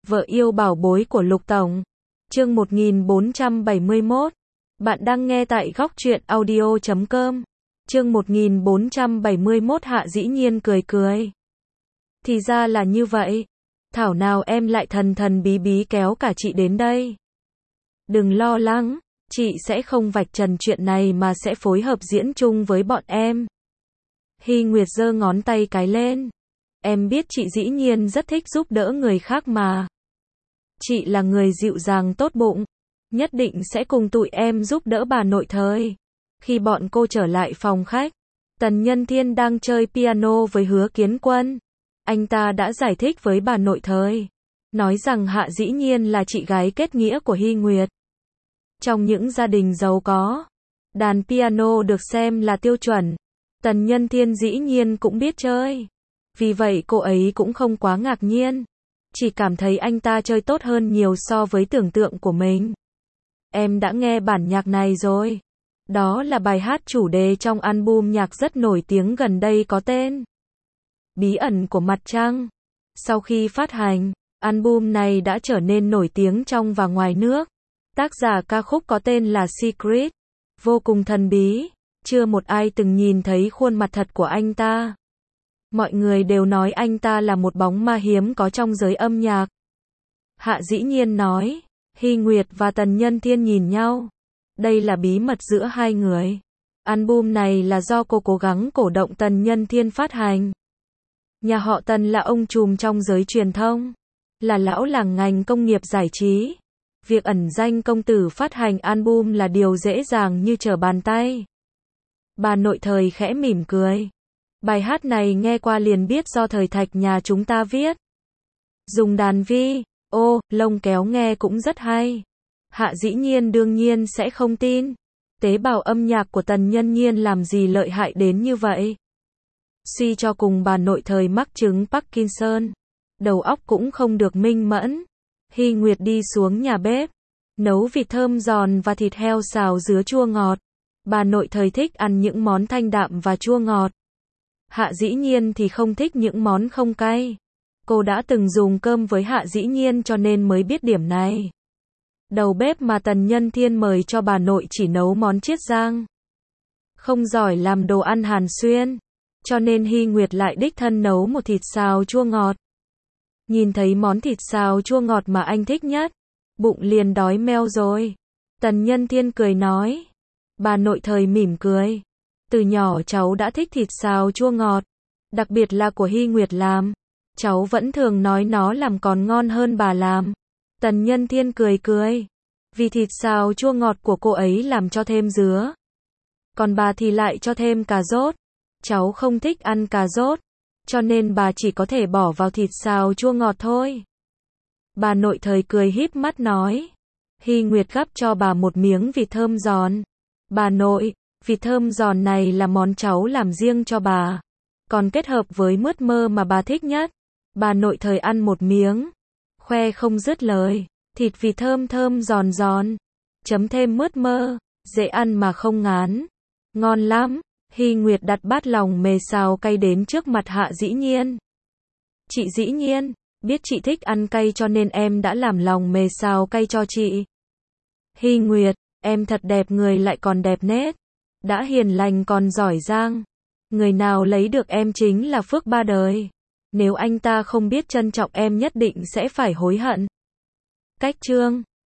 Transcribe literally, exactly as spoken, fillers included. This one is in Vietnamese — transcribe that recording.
Vợ yêu bảo bối của Lục Tổng. Chương một nghìn bốn trăm bảy mươi mốt. Bạn đang nghe tại góc truyện audio chấm com. Chương một nghìn bốn trăm bảy mươi mốt. Hạ Dĩ Nhiên cười cười. Thì ra là như vậy. Thảo nào em lại thần thần bí bí kéo cả chị đến đây. Đừng lo lắng, chị sẽ không vạch trần chuyện này mà sẽ phối hợp diễn chung với bọn em. Hy Nguyệt giơ ngón tay cái lên. Em biết chị dĩ nhiên rất thích giúp đỡ người khác mà. Chị là người dịu dàng tốt bụng, nhất định sẽ cùng tụi em giúp đỡ bà nội thời. Khi bọn cô trở lại phòng khách, Tần Nhân Thiên đang chơi piano với Hứa Kiến Quân. Anh ta đã giải thích với bà nội thời, nói rằng Hạ Dĩ Nhiên là chị gái kết nghĩa của Hy Nguyệt. Trong những gia đình giàu có, đàn piano được xem là tiêu chuẩn. Tần Nhân Thiên dĩ nhiên cũng biết chơi. Vì vậy cô ấy cũng không quá ngạc nhiên. Chỉ cảm thấy anh ta chơi tốt hơn nhiều so với tưởng tượng của mình. Em đã nghe bản nhạc này rồi. Đó là bài hát chủ đề trong album nhạc rất nổi tiếng gần đây có tên Bí ẩn của mặt trăng. Sau khi phát hành, album này đã trở nên nổi tiếng trong và ngoài nước. Tác giả ca khúc có tên là Secret, vô cùng thần bí, chưa một ai từng nhìn thấy khuôn mặt thật của anh ta. Mọi người đều nói anh ta là một bóng ma hiếm có trong giới âm nhạc. Hạ Dĩ Nhiên nói. Hy Nguyệt và Tần Nhân Thiên nhìn nhau. Đây là bí mật giữa hai người. Album này là do cô cố gắng cổ động Tần Nhân Thiên phát hành. Nhà họ Tần là ông trùm trong giới truyền thông, là lão làng ngành công nghiệp giải trí. Việc ẩn danh công tử phát hành album là điều dễ dàng như trở bàn tay. Bà nội thời khẽ mỉm cười. Bài hát này nghe qua liền biết do thời Thạch nhà chúng ta viết. Dùng đàn vi, ô, lông kéo nghe cũng rất hay. Hạ Dĩ Nhiên đương nhiên sẽ không tin. Tế bào âm nhạc của Tần Nhân Nhiên làm gì lợi hại đến như vậy. Suy cho cùng bà nội thời mắc chứng Parkinson. Đầu óc cũng không được minh mẫn. Hy Nguyệt đi xuống nhà bếp, nấu vịt thơm giòn và thịt heo xào dứa chua ngọt. Bà nội thời thích ăn những món thanh đạm và chua ngọt. Hạ Dĩ Nhiên thì không thích những món không cay. Cô đã từng dùng cơm với Hạ Dĩ Nhiên cho nên mới biết điểm này. Đầu bếp mà Tần Nhân Thiên mời cho bà nội chỉ nấu món chiết giang. Không giỏi làm đồ ăn Hàn Xuyên. Cho nên Hy Nguyệt lại đích thân nấu một thịt xào chua ngọt. Nhìn thấy món thịt xào chua ngọt mà anh thích nhất, bụng liền đói meo rồi. Tần Nhân Thiên cười nói. Bà nội thời mỉm cười. Từ nhỏ cháu đã thích thịt xào chua ngọt, đặc biệt là của Hy Nguyệt làm. Cháu vẫn thường nói nó làm còn ngon hơn bà làm. Tần Nhân Thiên cười cười. Vì thịt xào chua ngọt của cô ấy làm cho thêm dứa. Còn bà thì lại cho thêm cà rốt. Cháu không thích ăn cà rốt, cho nên bà chỉ có thể bỏ vào thịt xào chua ngọt thôi. Bà nội thời cười híp mắt nói. Hy Nguyệt gắp cho bà một miếng vịt thơm giòn. Bà nội, vịt thơm giòn này là món cháu làm riêng cho bà. Còn kết hợp với mướt mơ mà bà thích nhất. Bà nội thời ăn một miếng, khoe không dứt lời. Thịt vịt thơm thơm giòn giòn, chấm thêm mướt mơ, dễ ăn mà không ngán. Ngon lắm. Hy Nguyệt đặt bát lòng mề xào cay đến trước mặt Hạ Dĩ Nhiên. Chị Dĩ Nhiên, biết chị thích ăn cay cho nên em đã làm lòng mề xào cay cho chị. Hy Nguyệt, em thật đẹp người lại còn đẹp nết. Đã hiền lành còn giỏi giang. Người nào lấy được em chính là phước ba đời. Nếu anh ta không biết trân trọng em nhất định sẽ phải hối hận. Cách chương